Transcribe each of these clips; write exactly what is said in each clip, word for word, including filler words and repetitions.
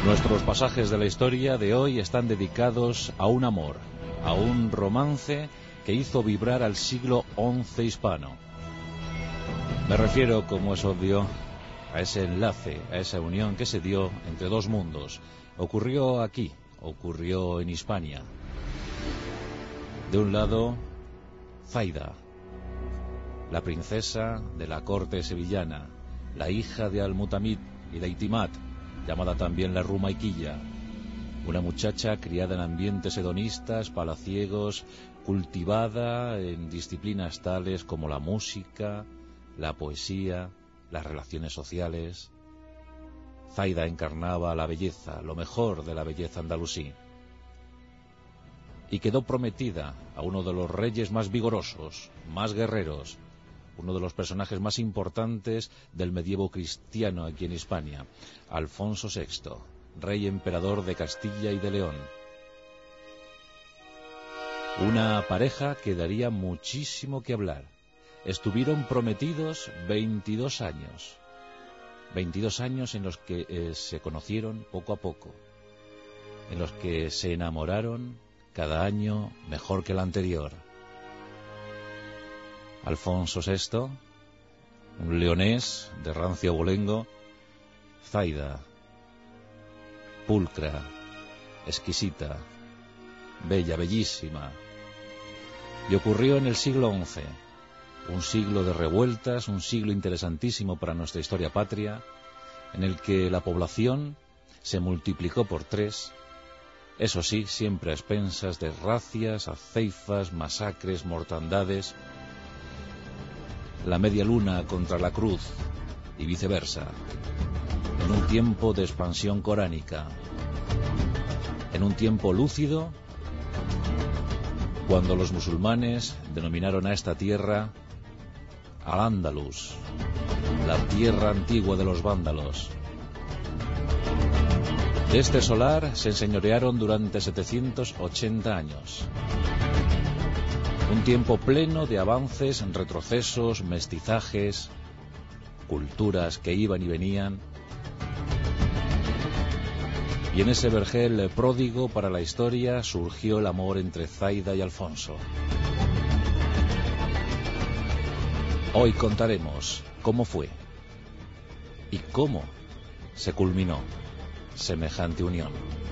Nuestros pasajes de la historia de hoy están dedicados a un amor, a un romance que hizo vibrar al siglo once hispano. Me refiero, como es obvio, a ese enlace, a esa unión que se dio entre dos mundos. Ocurrió aquí, ocurrió en Hispania. De un lado, Zaida, la princesa de la corte sevillana, la hija de Al-Mutamid y de Itimat, llamada también la Rumaiquilla, una muchacha criada en ambientes hedonistas, palaciegos, cultivada en disciplinas tales como la música, la poesía, las relaciones sociales. Zaida encarnaba la belleza, lo mejor de la belleza andalusí, y quedó prometida a uno de los reyes más vigorosos, más guerreros, uno de los personajes más importantes del medievo cristiano aquí en Hispania, Alfonso sexto, rey emperador de Castilla y de León. Una pareja que daría muchísimo que hablar. Estuvieron prometidos veintidós años, veintidós años en los que eh, se conocieron poco a poco, en los que se enamoraron cada año mejor que el anterior. Alfonso sexto, un leonés de rancio abolengo, Zaida, pulcra, exquisita, bella, bellísima. Y ocurrió en el siglo once, un siglo de revueltas, un siglo interesantísimo para nuestra historia patria, en el que la población se multiplicó por tres, eso sí, siempre a expensas de racias, aceifas, masacres, mortandades. La media luna contra la cruz y viceversa, en un tiempo de expansión coránica, en un tiempo lúcido, cuando los musulmanes denominaron a esta tierra Al-Ándalus, la tierra antigua de los vándalos. De este solar se enseñorearon durante setecientos ochenta años. Un tiempo pleno de avances, retrocesos, mestizajes, culturas que iban y venían. Y en ese vergel pródigo para la historia surgió el amor entre Zaida y Alfonso. Hoy contaremos cómo fue y cómo se culminó semejante unión.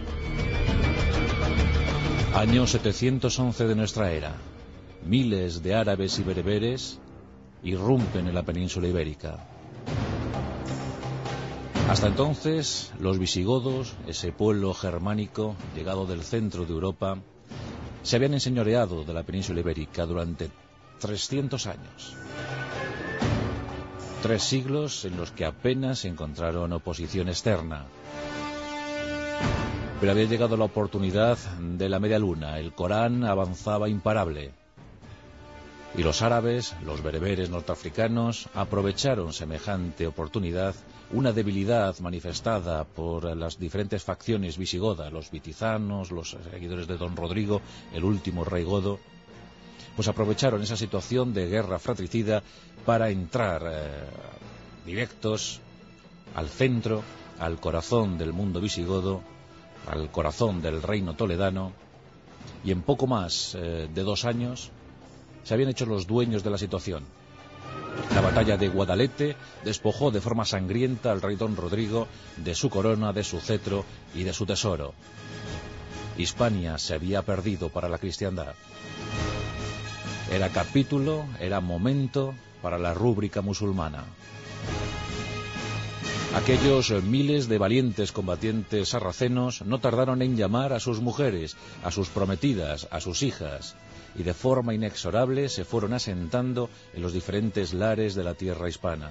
Año setecientos once de nuestra era. Miles de árabes y bereberes irrumpen en la península ibérica. Hasta entonces, los visigodos, ese pueblo germánico llegado del centro de Europa, se habían enseñoreado de la península ibérica durante trescientos años. Tres siglos en los que apenas encontraron oposición externa. Pero había llegado la oportunidad de la media luna. El Corán avanzaba imparable. Y los árabes, los bereberes norteafricanos, aprovecharon semejante oportunidad, una debilidad manifestada por las diferentes facciones visigodas, los vitizanos, los seguidores de Don Rodrigo, el último rey godo, pues aprovecharon esa situación de guerra fratricida para entrar eh, directos al centro, al corazón del mundo visigodo, al corazón del reino toledano, y en poco más eh, de dos años se habían hecho los dueños de la situación. La batalla de Guadalete despojó de forma sangrienta al rey Don Rodrigo de su corona, de su cetro y de su tesoro. Hispania se había perdido para la cristiandad. Era capítulo, era momento para la rúbrica musulmana. Aquellos miles de valientes combatientes sarracenos no tardaron en llamar a sus mujeres, a sus prometidas, a sus hijas, y de forma inexorable se fueron asentando en los diferentes lares de la tierra hispana.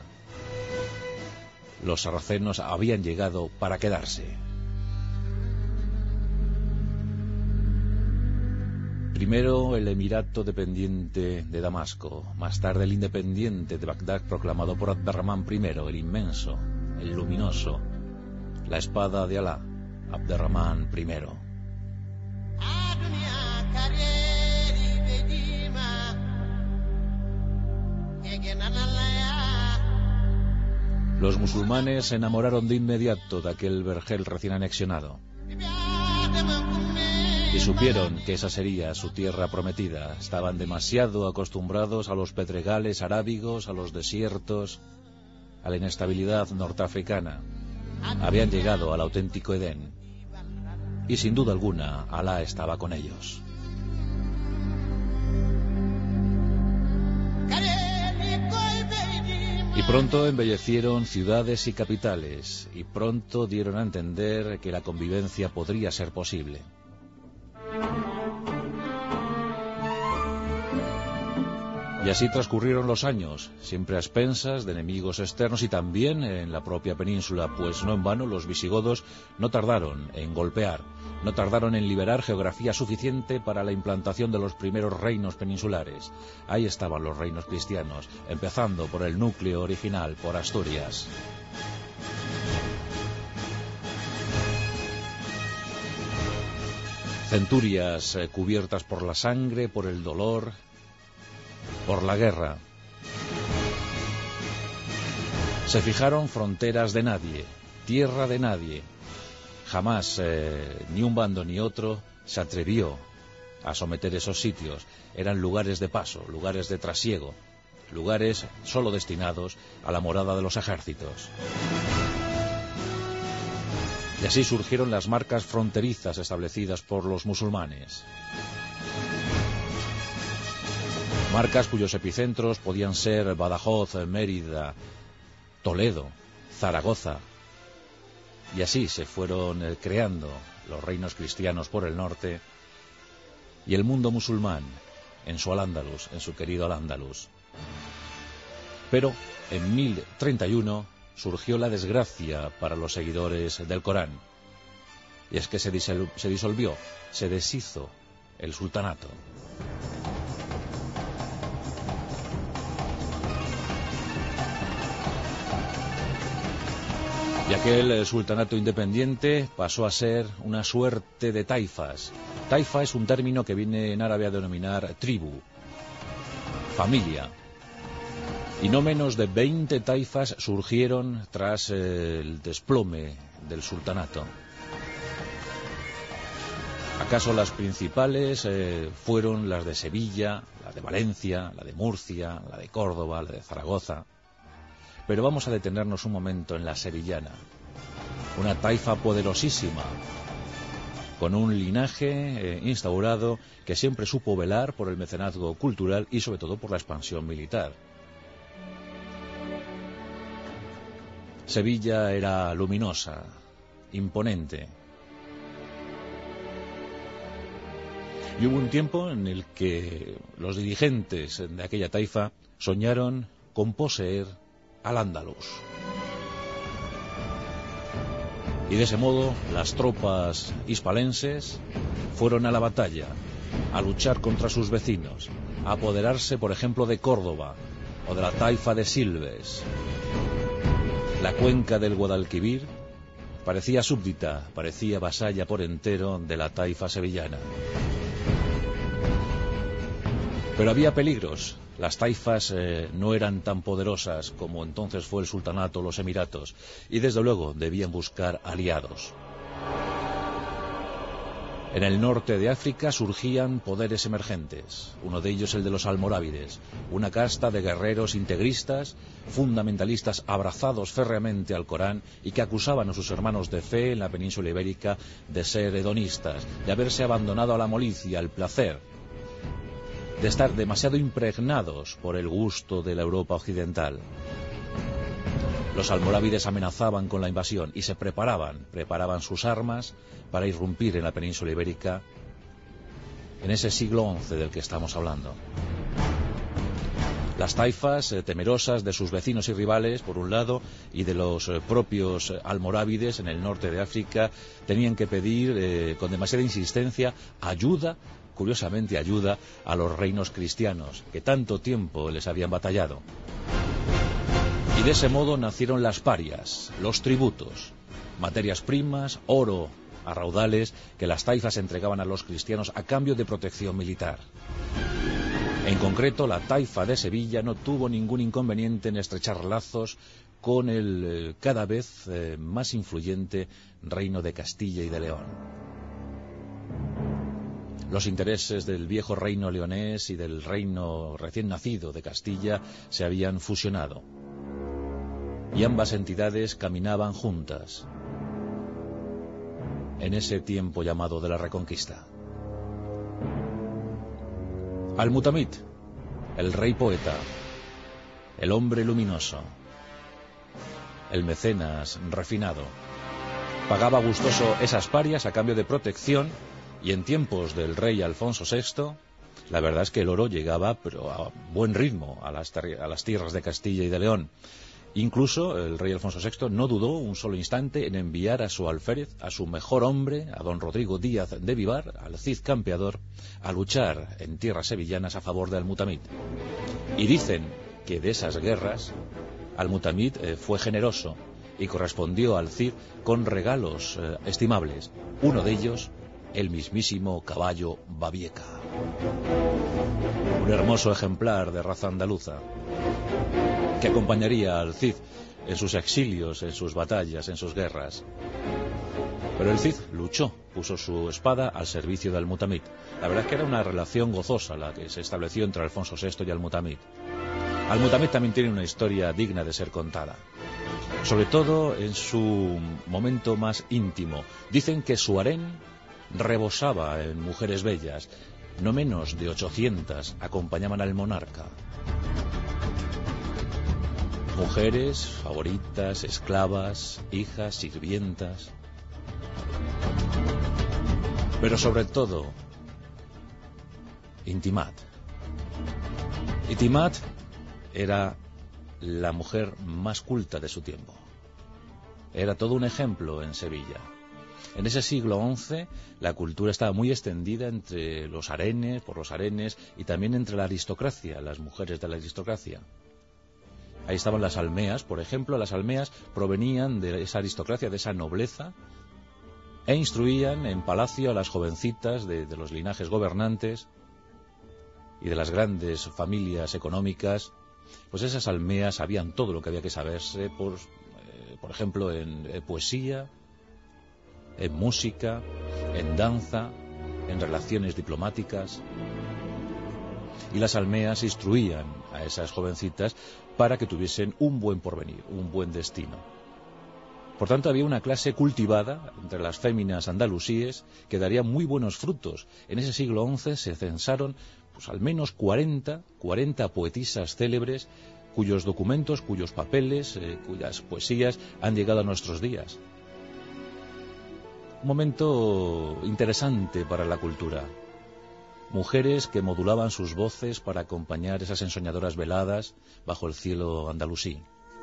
Los sarracenos habían llegado para quedarse. Primero el emirato dependiente de Damasco, más tarde el independiente de Bagdad proclamado por Abderramán primero, el inmenso, el luminoso, la espada de Alá, Abderramán primero. Los musulmanes se enamoraron de inmediato de aquel vergel recién anexionado y supieron que esa sería su tierra prometida. Estaban demasiado acostumbrados a los pedregales arábigos, a los desiertos, a la inestabilidad norteafricana. Habían llegado al auténtico Edén y sin duda alguna Alá estaba con ellos. Y pronto embellecieron ciudades y capitales, y pronto dieron a entender que la convivencia podría ser posible. Y así transcurrieron los años, siempre a expensas de enemigos externos y también en la propia península, pues no en vano los visigodos no tardaron en golpear, no tardaron en liberar geografía suficiente para la implantación de los primeros reinos peninsulares. Ahí estaban los reinos cristianos, empezando por el núcleo original, por Asturias. Centurias eh, cubiertas por la sangre, por el dolor, por la guerra. Se fijaron fronteras de nadie, tierra de nadie. Jamás eh, ni un bando ni otro se atrevió a someter esos sitios. Eran lugares de paso, lugares de trasiego, lugares solo destinados a la morada de los ejércitos. Y así surgieron las marcas fronterizas establecidas por los musulmanes. Marcas cuyos epicentros podían ser Badajoz, Mérida, Toledo, Zaragoza. Y así se fueron eh, creando los reinos cristianos por el norte y el mundo musulmán en su Al-Ándalus, en su querido Al-Ándalus. Pero en mil treinta y uno surgió la desgracia para los seguidores del Corán. Y es que se, disol- se disolvió, se deshizo el sultanato. Y aquel sultanato independiente pasó a ser una suerte de taifas. Taifa es un término que viene en árabe a denominar tribu, familia. Y no menos de veinte taifas surgieron tras eh, el desplome del sultanato. ¿Acaso las principales eh, fueron las de Sevilla, la de Valencia, la de Murcia, la de Córdoba, la de Zaragoza? Pero vamos a detenernos un momento en la sevillana, una taifa poderosísima, con un linaje eh, instaurado que siempre supo velar por el mecenazgo cultural y sobre todo por la expansión militar. Sevilla era luminosa, imponente. Y hubo un tiempo en el que los dirigentes de aquella taifa soñaron con poseer Al-Ándalus. Y de ese modo las tropas hispalenses fueron a la batalla, a luchar contra sus vecinos, a apoderarse, por ejemplo, de Córdoba o de la taifa de Silves. La cuenca del Guadalquivir parecía súbdita, parecía vasalla por entero de la taifa sevillana. Pero había peligros. Las taifas eh, no eran tan poderosas como entonces fue el sultanato o los emiratos, y desde luego debían buscar aliados. En el norte de África surgían poderes emergentes, uno de ellos el de los almorávides, una casta de guerreros integristas, fundamentalistas abrazados férreamente al Corán y que acusaban a sus hermanos de fe en la península ibérica de ser hedonistas, de haberse abandonado a la molicie, al placer, de estar demasiado impregnados por el gusto de la Europa occidental. Los almorávides amenazaban con la invasión y se preparaban, preparaban sus armas para irrumpir en la península ibérica en ese siglo once del que estamos hablando. Las taifas, eh, temerosas de sus vecinos y rivales, por un lado, y de los eh, propios eh, almorávides en el norte de África, tenían que pedir eh, con demasiada insistencia ayuda, curiosamente ayuda, a los reinos cristianos, que tanto tiempo les habían batallado. Y de ese modo nacieron las parias, los tributos, materias primas, oro a raudales que las taifas entregaban a los cristianos a cambio de protección militar. En concreto, la taifa de Sevilla no tuvo ningún inconveniente en estrechar lazos con el eh, cada vez eh, más influyente reino de Castilla y de León. Los intereses del viejo reino leonés y del reino recién nacido de Castilla se habían fusionado, y ambas entidades caminaban juntas en ese tiempo llamado de la Reconquista. Al-Mutamid, el rey poeta, el hombre luminoso, el mecenas refinado, pagaba gustoso esas parias a cambio de protección, y en tiempos del rey Alfonso sexto, la verdad es que el oro llegaba, pero a buen ritmo, a las, a las tierras de Castilla y de León. Incluso el rey Alfonso sexto no dudó un solo instante en enviar a su alférez, a su mejor hombre, a don Rodrigo Díaz de Vivar, al Cid campeador, a luchar en tierras sevillanas a favor de Al-Mutamid. Y dicen que de esas guerras, Al-Mutamid eh, fue generoso y correspondió al Cid con regalos eh, estimables. Uno de ellos, el mismísimo caballo Babieca, un hermoso ejemplar de raza andaluza, que acompañaría al Cid en sus exilios, en sus batallas, en sus guerras. Pero el Cid luchó, puso su espada al servicio de Al-Mutamid. La verdad es que era una relación gozosa la que se estableció entre Alfonso sexto y Al-Mutamid. Al-Mutamid también tiene una historia digna de ser contada, sobre todo en su momento más íntimo. Dicen que su harén rebosaba en mujeres bellas. No menos de ochocientas acompañaban al monarca. Mujeres, favoritas, esclavas, hijas, sirvientas. Pero sobre todo, Intimat. Intimat era la mujer más culta de su tiempo. Era todo un ejemplo en Sevilla. En ese siglo once la cultura estaba muy extendida entre los harenes, por los harenes, y también entre la aristocracia, las mujeres de la aristocracia. Ahí estaban las almeas, por ejemplo. Las almeas provenían de esa aristocracia, de esa nobleza, e instruían en palacio a las jovencitas de, de los linajes gobernantes y de las grandes familias económicas. Pues esas almeas sabían todo lo que había que saberse, por, eh, por ejemplo, en eh, poesía, en música, en danza, en relaciones diplomáticas. Y las almeas instruían a esas jovencitas para que tuviesen un buen porvenir, un buen destino. Por tanto, había una clase cultivada entre las féminas andalusíes que daría muy buenos frutos. En ese siglo once se censaron pues al menos cuarenta, cuarenta poetisas célebres cuyos documentos, cuyos papeles, eh, cuyas poesías han llegado a nuestros días. Un momento interesante para la cultura. Mujeres que modulaban sus voces para acompañar esas ensoñadoras veladas bajo el cielo andalusí.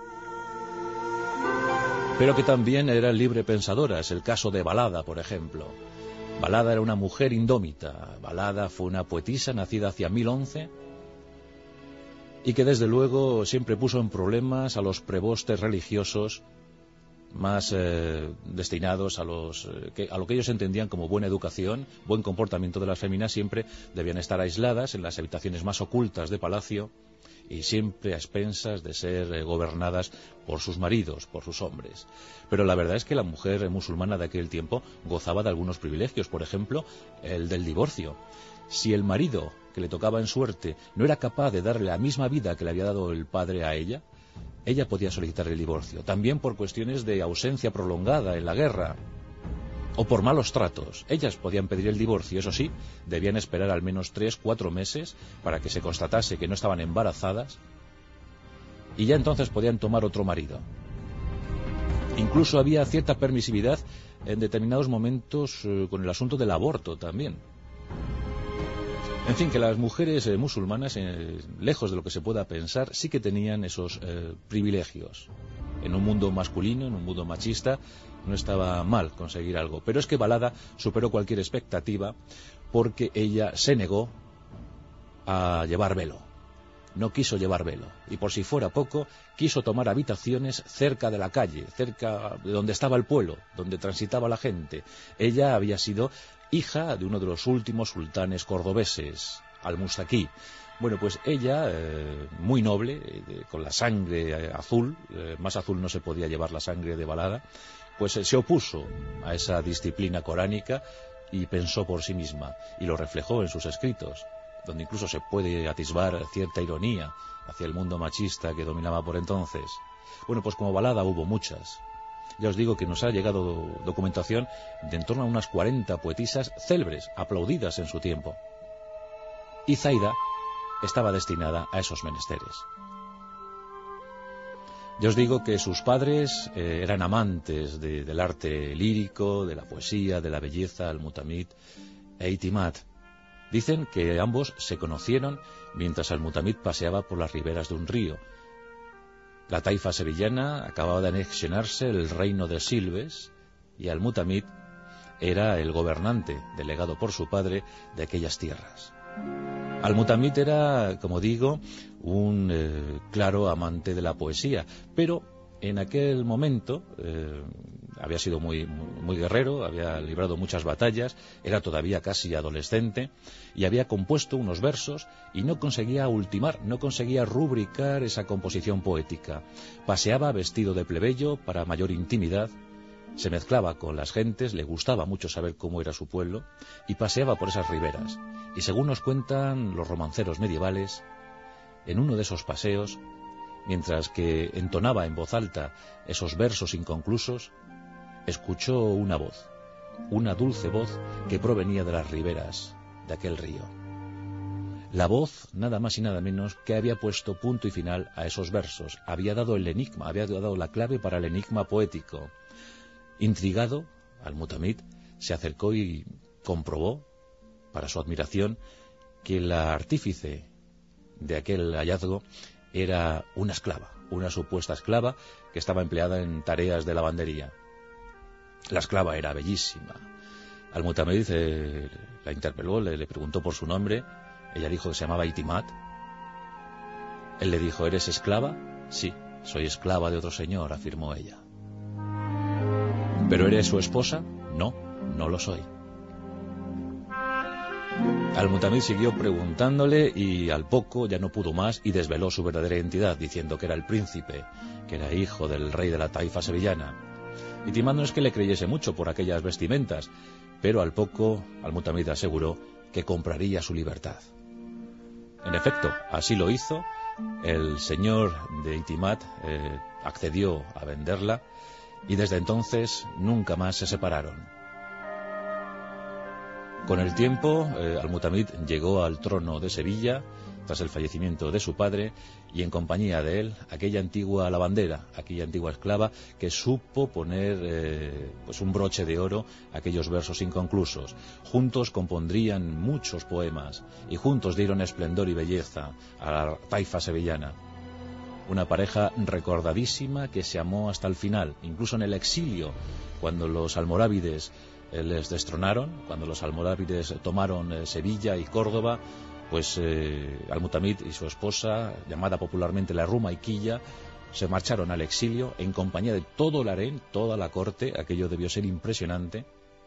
Pero que también eran libre pensadoras. El caso de Balada, por ejemplo. Balada era una mujer indómita. Balada fue una poetisa nacida hacia mil once y que desde luego siempre puso en problemas a los prebostes religiosos más eh, destinados a los eh, que, a lo que ellos entendían como buena educación, buen comportamiento de las féminas. Siempre debían estar aisladas en las habitaciones más ocultas de palacio y siempre a expensas de ser eh, gobernadas por sus maridos, por sus hombres. Pero la verdad es que la mujer musulmana de aquel tiempo gozaba de algunos privilegios, por ejemplo, el del divorcio. Si el marido que le tocaba en suerte no era capaz de darle la misma vida que le había dado el padre a ella, ella podía solicitar el divorcio, también por cuestiones de ausencia prolongada en la guerra o por malos tratos. Ellas podían pedir el divorcio, eso sí, debían esperar al menos tres, cuatro meses para que se constatase que no estaban embarazadas y ya entonces podían tomar otro marido. Incluso había cierta permisividad en determinados momentos eh, con el asunto del aborto también. En fin, que las mujeres eh, musulmanas, eh, lejos de lo que se pueda pensar, sí que tenían esos eh, privilegios. En un mundo masculino, en un mundo machista, no estaba mal conseguir algo. Pero es que Balada superó cualquier expectativa porque ella se negó a llevar velo. No quiso llevar velo. Y por si fuera poco, quiso tomar habitaciones cerca de la calle, cerca de donde estaba el pueblo, donde transitaba la gente. Ella había sido hija de uno de los últimos sultanes cordobeses, al-Mustaquí. Bueno, pues ella, eh, muy noble, eh, con la sangre eh, azul, eh, más azul no se podía llevar la sangre de Balada, pues eh, se opuso a esa disciplina coránica y pensó por sí misma, y lo reflejó en sus escritos, donde incluso se puede atisbar cierta ironía hacia el mundo machista que dominaba por entonces. Bueno, pues como Balada hubo muchas. Ya os digo que nos ha llegado documentación de en torno a unas cuarenta poetisas célebres, aplaudidas en su tiempo. Y Zaida estaba destinada a esos menesteres. Ya os digo que sus padres eh, eran amantes de, del arte lírico, de la poesía, de la belleza, al-Mutamid e Itimat. Dicen que ambos se conocieron mientras al-Mutamid paseaba por las riberas de un río. La taifa sevillana acababa de anexionarse el reino de Silves y al-Mutamid era el gobernante, delegado por su padre, de aquellas tierras. Al-Mutamid era, como digo, un eh, claro amante de la poesía, pero en aquel momento eh, había sido muy, muy guerrero, había librado muchas batallas, era todavía casi adolescente y había compuesto unos versos y no conseguía ultimar, no conseguía rubricar esa composición poética. Paseaba vestido de plebeyo para mayor intimidad, se mezclaba con las gentes, le gustaba mucho saber cómo era su pueblo y paseaba por esas riberas. Y según nos cuentan los romanceros medievales, en uno de esos paseos, mientras que entonaba en voz alta esos versos inconclusos, escuchó una voz, una dulce voz que provenía de las riberas de aquel río. La voz, nada más y nada menos, que había puesto punto y final a esos versos, había dado el enigma, había dado la clave para el enigma poético. Intrigado, al-Mutamid se acercó y comprobó, para su admiración, que la artífice de aquel hallazgo era una esclava, una supuesta esclava que estaba empleada en tareas de lavandería. La esclava era bellísima. Al-Mutamid eh, la interpeló, le, le preguntó por su nombre. Ella dijo que se llamaba Itimat. Él le dijo, ¿eres esclava? Sí, soy esclava de otro señor, afirmó ella. ¿Pero eres su esposa? No, no lo soy. Al-Mutamid siguió preguntándole y al poco ya no pudo más y desveló su verdadera identidad, diciendo que era el príncipe, que era hijo del rey de la taifa sevillana. Itimat no es que le creyese mucho por aquellas vestimentas, pero al poco Al-Mutamid aseguró que compraría su libertad. En efecto, así lo hizo. El señor de Itimat eh, accedió a venderla y desde entonces nunca más se separaron. Con el tiempo, eh, Al-Mutamid llegó al trono de Sevilla tras el fallecimiento de su padre y en compañía de él aquella antigua lavandera, aquella antigua esclava que supo poner eh, pues un broche de oro a aquellos versos inconclusos. Juntos compondrían muchos poemas y juntos dieron esplendor y belleza a la taifa sevillana. Una pareja recordadísima que se amó hasta el final, incluso en el exilio, cuando los almorávides eh, les destronaron, cuando los almorávides tomaron eh, Sevilla y Córdoba, pues eh, Al-Mutamid y su esposa, llamada popularmente la Rumaiquilla, se marcharon al exilio en compañía de todo el harén, toda la corte. Aquello debió ser impresionante.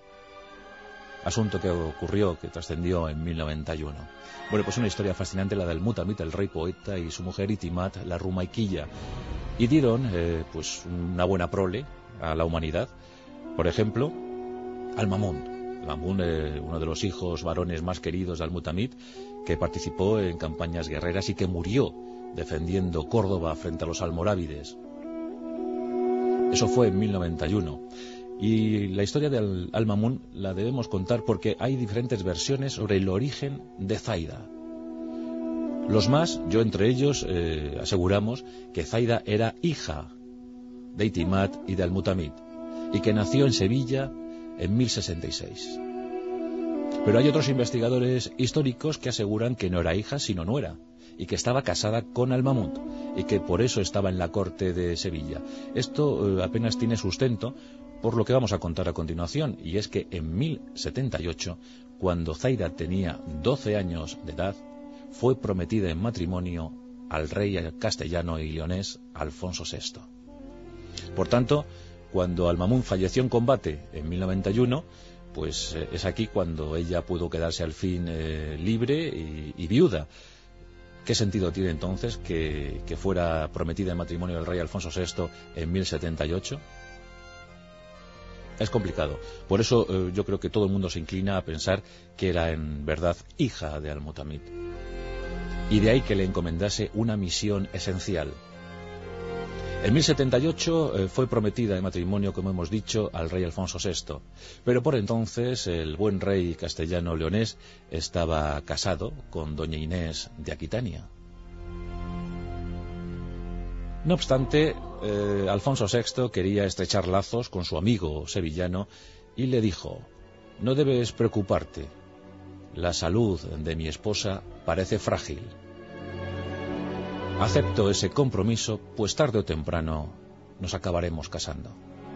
Asunto que ocurrió, que trascendió en mil noventa y uno. Bueno, pues una historia fascinante la del Mutamid, el rey poeta, y su mujer Itimat, la Rumaiquilla. Y dieron eh, pues una buena prole a la humanidad. Por ejemplo, Al-Mamun. Al-Mamun, eh, uno de los hijos varones más queridos de Al-Mutamid, que participó en campañas guerreras y que murió defendiendo Córdoba frente a los almorávides. Eso fue en mil noventa y uno. Y la historia de Al-Mamun la debemos contar porque hay diferentes versiones sobre el origen de Zaida. Los más, yo entre ellos, eh, aseguramos que Zaida era hija de Itimat y de Al-Mutamid y que nació en Sevilla en mil sesenta y seis. Pero hay otros investigadores históricos que aseguran que no era hija sino nuera y que estaba casada con Al-Mamun y que por eso estaba en la corte de Sevilla. Esto eh, apenas tiene sustento por lo que vamos a contar a continuación, y es que en mil setenta y ocho, cuando Zaida tenía doce años de edad, fue prometida en matrimonio al rey castellano y leonés Alfonso sexto. Por tanto, cuando Al-Mamun falleció en combate en mil noventa y uno, pues eh, es aquí cuando ella pudo quedarse al fin eh, libre y, y viuda. ¿Qué sentido tiene entonces que, que fuera prometida en matrimonio del rey Alfonso sexto en mil setenta y ocho? Es complicado. Por eso eh, yo creo que todo el mundo se inclina a pensar que era en verdad hija de Al-Mutamid. Y de ahí que le encomendase una misión esencial. En mil setenta y ocho eh, fue prometida en matrimonio, como hemos dicho, al rey Alfonso sexto. Pero por entonces el buen rey castellano leonés estaba casado con doña Inés de Aquitania. No obstante, eh, Alfonso sexto quería estrechar lazos con su amigo sevillano y le dijo: no debes preocuparte, la salud de mi esposa parece frágil. Acepto ese compromiso, pues tarde o temprano nos acabaremos casando.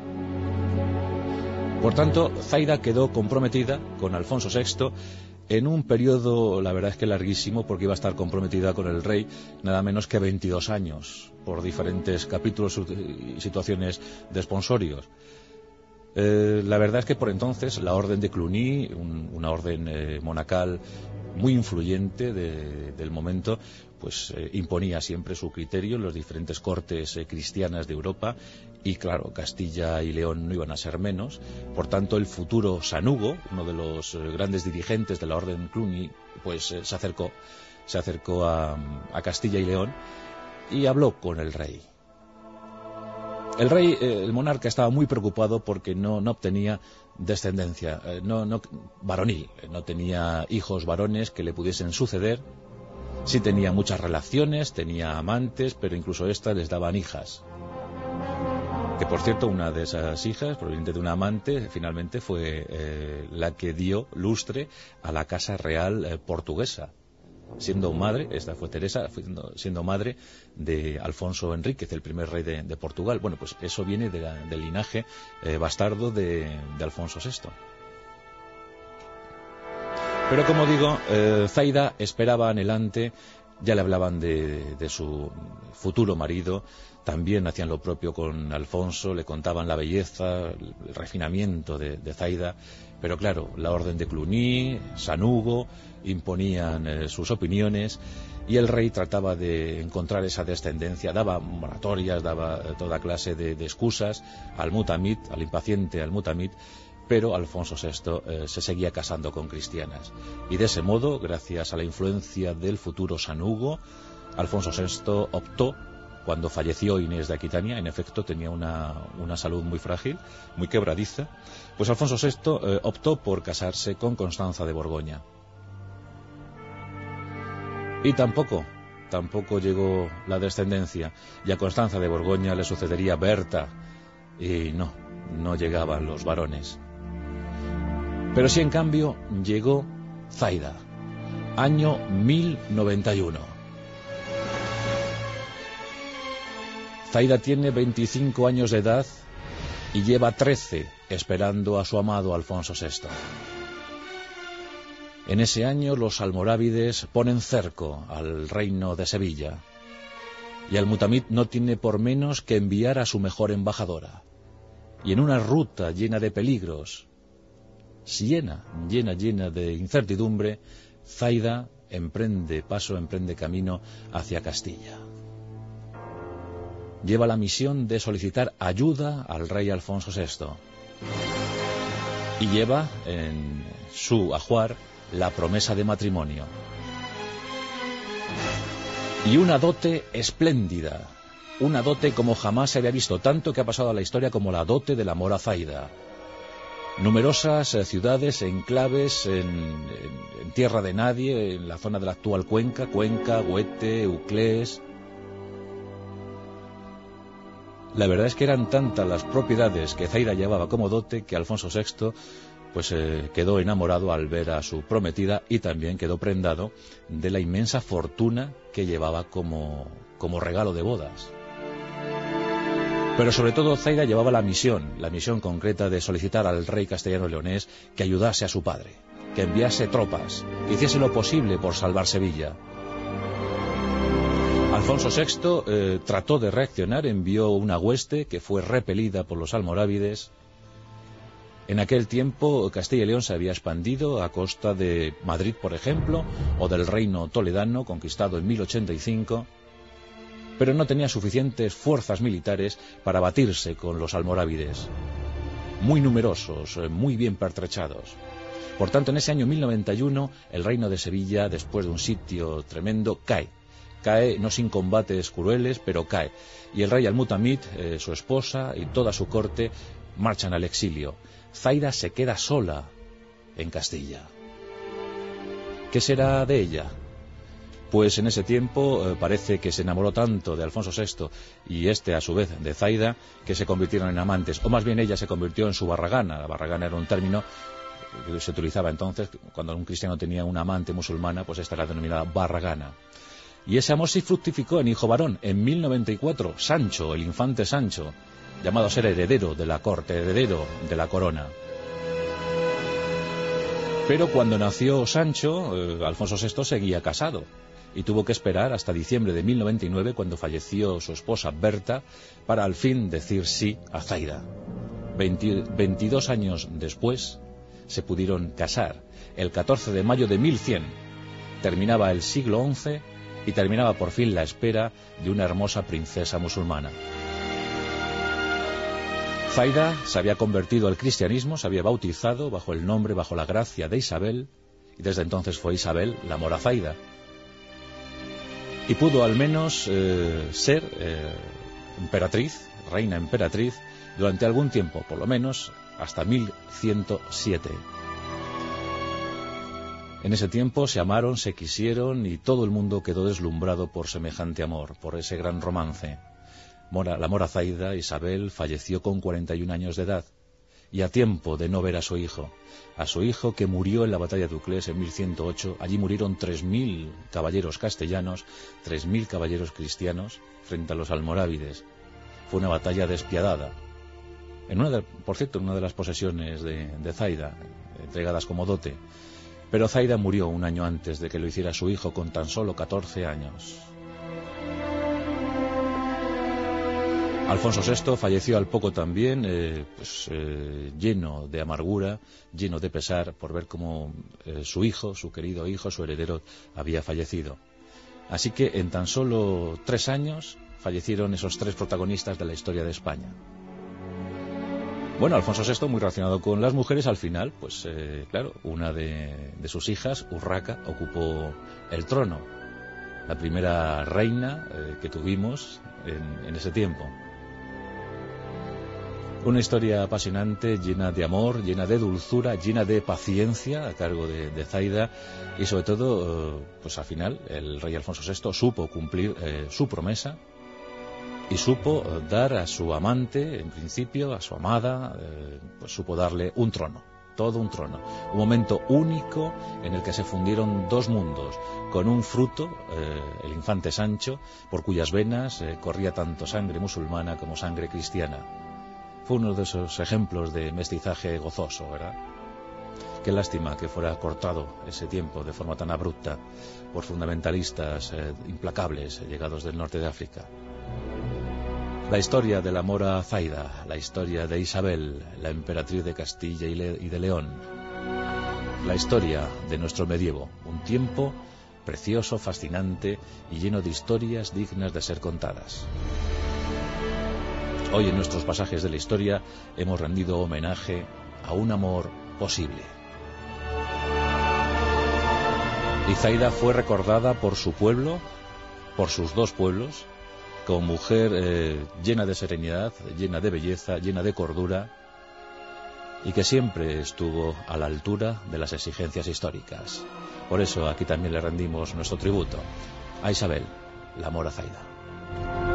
Por tanto, Zaida quedó comprometida con Alfonso sexto en un periodo, la verdad es que larguísimo, porque iba a estar comprometida con el rey nada menos que veintidós años, por diferentes capítulos y situaciones de esponsorios. Eh, la verdad es que por entonces la orden de Cluny, un, una orden eh, monacal muy influyente de, del momento, pues eh, imponía siempre su criterio en las diferentes cortes eh, cristianas de Europa, y claro, Castilla y León no iban a ser menos. Por tanto, el futuro Sanugo, uno de los eh, grandes dirigentes de la orden Cluny, pues eh, se acercó, se acercó a, a Castilla y León y habló con el rey. El rey, eh, el monarca, estaba muy preocupado porque no, no obtenía descendencia, eh, no, no, varonil, no tenía hijos varones que le pudiesen suceder. Sí tenía muchas relaciones, tenía amantes, pero incluso estas les daban hijas. Que por cierto, una de esas hijas, proveniente de un amante, finalmente fue eh, la que dio lustre a la casa real eh, portuguesa. Siendo madre, esta fue Teresa, siendo, siendo madre de Alfonso Enríquez, el primer rey de, de Portugal. Bueno, pues eso viene de la, del linaje eh, bastardo de, de Alfonso sexto. Pero como digo, eh, Zaida esperaba anhelante, ya le hablaban de, de su futuro marido, también hacían lo propio con Alfonso, le contaban la belleza, el refinamiento de, de Zaida, pero claro, la orden de Cluny, Sanugo, imponían eh, sus opiniones, y el rey trataba de encontrar esa descendencia, daba moratorias, daba eh, toda clase de, de excusas al Mutamid, al impaciente Al-Mutamid, pero Alfonso sexto eh, se seguía casando con cristianas. Y de ese modo, gracias a la influencia del futuro Sanugo, Alfonso sexto optó, cuando falleció Inés de Aquitania, en efecto tenía una, una salud muy frágil, muy quebradiza, pues Alfonso sexto eh, optó por casarse con Constanza de Borgoña. Y tampoco, tampoco llegó la descendencia, y a Constanza de Borgoña le sucedería Berta, y no, no llegaban los varones. Pero sí, en cambio, llegó Zaida, año mil noventa y uno. Zaida tiene veinticinco años de edad y lleva trece esperando a su amado Alfonso sexto. En ese año los almorávides ponen cerco al reino de Sevilla, y Al-Mutamid no tiene por menos que enviar a su mejor embajadora. Y en una ruta llena de peligros, llena, llena, llena de incertidumbre, Zaida emprende paso, emprende camino hacia Castilla. Lleva la misión de solicitar ayuda al rey Alfonso sexto. Y lleva en su ajuar la promesa de matrimonio. Y una dote espléndida, una dote como jamás se había visto, tanto que ha pasado a la historia como la dote del amor a Zaida. Numerosas eh, ciudades, enclaves en, en, en tierra de nadie, en la zona de la actual Cuenca, Cuenca, Huete, Euclés. La verdad es que eran tantas las propiedades que Zaida llevaba como dote que Alfonso sexto pues eh, quedó enamorado al ver a su prometida, y también quedó prendado de la inmensa fortuna que llevaba como, como regalo de bodas. Pero sobre todo Zaida llevaba la misión, la misión concreta de solicitar al rey castellano-leonés que ayudase a su padre, que enviase tropas, que hiciese lo posible por salvar Sevilla. Alfonso sexto eh, trató de reaccionar, envió una hueste que fue repelida por los almorávides, En aquel tiempo Castilla y León se había expandido a costa de Madrid, por ejemplo, o del reino toledano, conquistado en mil ochenta y cinco, pero no tenía suficientes fuerzas militares para batirse con los almorávides, muy numerosos, muy bien pertrechados. Por tanto, en ese año mil noventa y uno, el reino de Sevilla, después de un sitio tremendo, cae. Cae, no sin combates crueles, pero cae. Y el rey Al-Mutamid, eh, su esposa y toda su corte marchan al exilio. Zaida se queda sola en Castilla. ¿Qué será de ella? Pues en ese tiempo eh, parece que se enamoró tanto de Alfonso sexto y este a su vez de Zaida, que se convirtieron en amantes, o más bien ella se convirtió en su barragana. La barragana era un término que se utilizaba entonces cuando un cristiano tenía una amante musulmana, pues esta era denominada barragana. Y ese amor sí fructificó en hijo varón. En mil noventa y cuatro, Sancho, el infante Sancho, llamado a ser heredero de la corte, heredero de la corona. Pero cuando nació Sancho, eh, Alfonso sexto seguía casado y tuvo que esperar hasta diciembre de mil noventa y nueve, cuando falleció su esposa Berta, para al fin decir sí a Zaida. veintidós años después se pudieron casar. El catorce de mayo de mil cien terminaba el siglo once y terminaba por fin la espera de una hermosa princesa musulmana. Zaida se había convertido al cristianismo, se había bautizado bajo el nombre, bajo la gracia de Isabel, y desde entonces fue Isabel la mora Zaida. Y pudo al menos eh, ser eh, emperatriz, reina emperatriz, durante algún tiempo, por lo menos hasta mil ciento siete. En ese tiempo se amaron, se quisieron y todo el mundo quedó deslumbrado por semejante amor, por ese gran romance. Mora, la mora Zaida, Isabel, falleció con cuarenta y un años de edad y a tiempo de no ver a su hijo, a su hijo que murió en la batalla de Uclés en mil ciento ocho. Allí murieron tres mil caballeros castellanos, tres mil caballeros cristianos frente a los almorávides. Fue una batalla despiadada. En una de, por cierto, en una de las posesiones de, de Zaida, entregadas como dote. Pero Zaida murió un año antes de que lo hiciera su hijo, con tan solo catorce años. Alfonso sexto falleció al poco también, eh, pues, eh, lleno de amargura, lleno de pesar por ver cómo eh, su hijo, su querido hijo, su heredero, había fallecido. Así que en tan solo tres años fallecieron esos tres protagonistas de la historia de España. Bueno, Alfonso sexto, muy relacionado con las mujeres, al final, pues eh, claro, una de, de sus hijas, Urraca, ocupó el trono, la primera reina eh, que tuvimos en, en ese tiempo. Una historia apasionante, llena de amor, llena de dulzura, llena de paciencia a cargo de, de Zaida, y sobre todo, eh, pues al final, el rey Alfonso sexto supo cumplir eh, su promesa y supo dar a su amante, en principio, a su amada, eh, pues supo darle un trono, todo un trono. Un momento único en el que se fundieron dos mundos, con un fruto, eh, el infante Sancho, por cuyas venas eh, corría tanto sangre musulmana como sangre cristiana. Fue uno de esos ejemplos de mestizaje gozoso, ¿verdad? Qué lástima que fuera cortado ese tiempo de forma tan abrupta por fundamentalistas eh, implacables llegados del norte de África. La historia de la mora Zaida, la historia de Isabel, la emperatriz de Castilla y, Le- y de León, la historia de nuestro medievo, un tiempo precioso, fascinante y lleno de historias dignas de ser contadas. Hoy en nuestros pasajes de la historia hemos rendido homenaje a un amor posible. Y Zaida fue recordada por su pueblo, por sus dos pueblos, como mujer eh, llena de serenidad, llena de belleza, llena de cordura, y que siempre estuvo a la altura de las exigencias históricas. Por eso aquí también le rendimos nuestro tributo a Isabel, la mora Zaida.